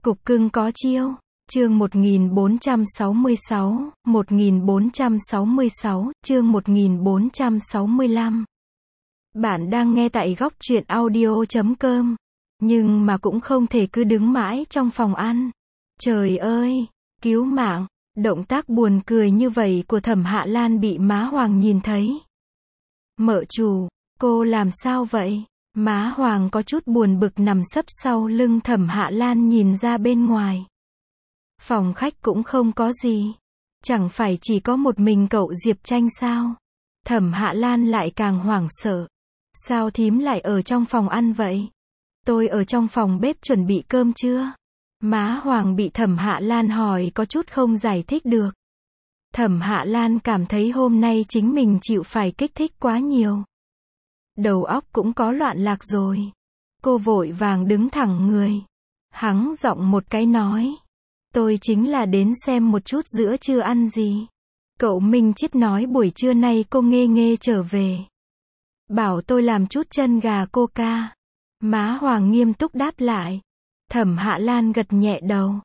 Cục cưng có chiêu. Chương 1466, 1466, chương 1465. Bạn đang nghe tại góc truyện audio.com. Nhưng mà cũng không thể cứ đứng mãi trong phòng ăn. Trời ơi, cứu mạng. Động tác buồn cười như vậy của Thẩm Hạ Lan bị má Hoàng nhìn thấy. Mợ chủ, cô làm sao vậy? Má Hoàng có chút buồn bực nằm sấp sau lưng Thẩm Hạ Lan nhìn ra bên ngoài. Phòng khách cũng không có gì. Chẳng phải chỉ có một mình cậu Diệp Tranh sao? Thẩm Hạ Lan lại càng hoảng sợ. Sao thím lại ở trong phòng ăn vậy? Tôi ở trong phòng bếp chuẩn bị cơm chưa? Má Hoàng bị Thẩm Hạ Lan hỏi có chút không giải thích được. Thẩm Hạ Lan cảm thấy hôm nay chính mình chịu phải kích thích quá nhiều. Đầu óc cũng có loạn lạc rồi. Cô vội vàng đứng thẳng người. Hắng giọng một cái nói. Tôi chính là đến xem một chút giữa trưa ăn gì. Cậu Minh Chiết nói buổi trưa nay cô Nghê Nghê trở về. Bảo tôi làm chút chân gà coca. Má Hoàng nghiêm túc đáp lại. Thẩm Hạ Lan gật nhẹ đầu.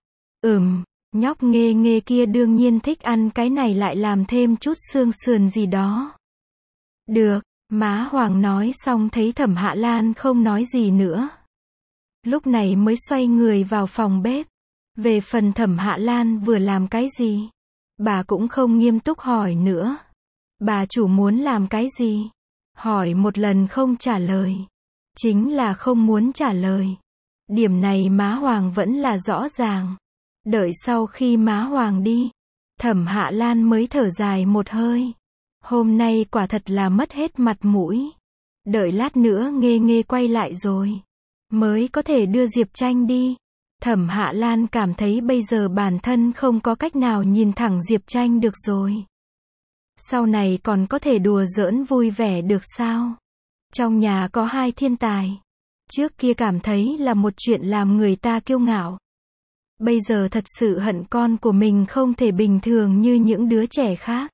Nhóc Nghê Nghê kia đương nhiên thích ăn cái này, lại làm thêm chút xương sườn gì đó. Được, má Hoàng nói xong thấy Thẩm Hạ Lan không nói gì nữa. Lúc này mới xoay người vào phòng bếp. Về phần Thẩm Hạ Lan vừa làm cái gì, bà cũng không nghiêm túc hỏi nữa. Bà chủ muốn làm cái gì? Hỏi một lần không trả lời. Chính là không muốn trả lời. Điểm này má Hoàng vẫn là rõ ràng. Đợi sau khi má Hoàng đi, Thẩm Hạ Lan mới thở dài một hơi. Hôm nay quả thật là mất hết mặt mũi. Đợi lát nữa Nghê Nghê quay lại rồi, mới có thể đưa Diệp Tranh đi. Thẩm Hạ Lan cảm thấy bây giờ bản thân không có cách nào nhìn thẳng Diệp Tranh được rồi. Sau này còn có thể đùa giỡn vui vẻ được sao? Trong nhà có hai thiên tài. Trước kia cảm thấy là một chuyện làm người ta kiêu ngạo. Bây giờ thật sự hận con của mình không thể bình thường như những đứa trẻ khác.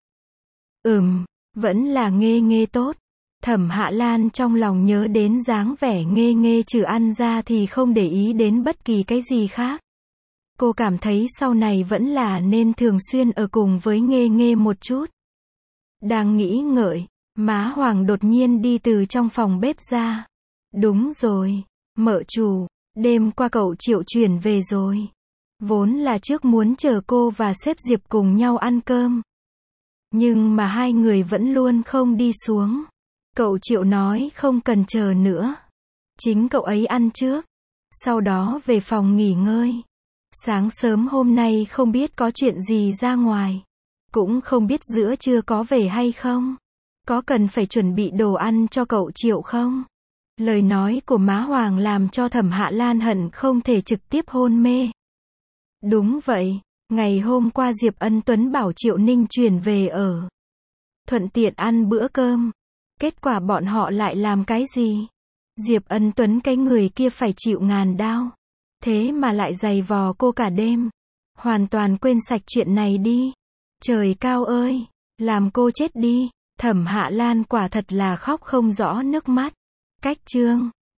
Vẫn là Nghê Nghê tốt. Thẩm Hạ Lan trong lòng nhớ đến dáng vẻ Nghê Nghê trừ ăn ra thì không để ý đến bất kỳ cái gì khác. Cô cảm thấy sau này vẫn là nên thường xuyên ở cùng với Nghê Nghê một chút. Đang nghĩ ngợi, má Hoàng đột nhiên đi từ trong phòng bếp ra. Đúng rồi, mợ chủ, đêm qua cậu Triệu chuyển về rồi. Vốn là trước muốn chờ cô và sếp Diệp cùng nhau ăn cơm. Nhưng mà hai người vẫn luôn không đi xuống. Cậu Triệu nói không cần chờ nữa. Chính cậu ấy ăn trước. Sau đó về phòng nghỉ ngơi. Sáng sớm hôm nay không biết có chuyện gì ra ngoài. Cũng không biết giữa trưa có về hay không. Có cần phải chuẩn bị đồ ăn cho cậu Triệu không? Lời nói của má Hoàng làm cho Thẩm Hạ Lan hận không thể trực tiếp hôn mê. Đúng vậy, ngày hôm qua Diệp Ân Tuấn bảo Triệu Ninh chuyển về ở. Thuận tiện ăn bữa cơm. Kết quả bọn họ lại làm cái gì? Diệp Ân Tuấn cái người kia phải chịu ngàn đao. Thế mà lại giày vò cô cả đêm. Hoàn toàn quên sạch chuyện này đi. Trời cao ơi, làm cô chết đi. Thẩm Hạ Lan quả thật là khóc không rõ nước mắt. Cách chương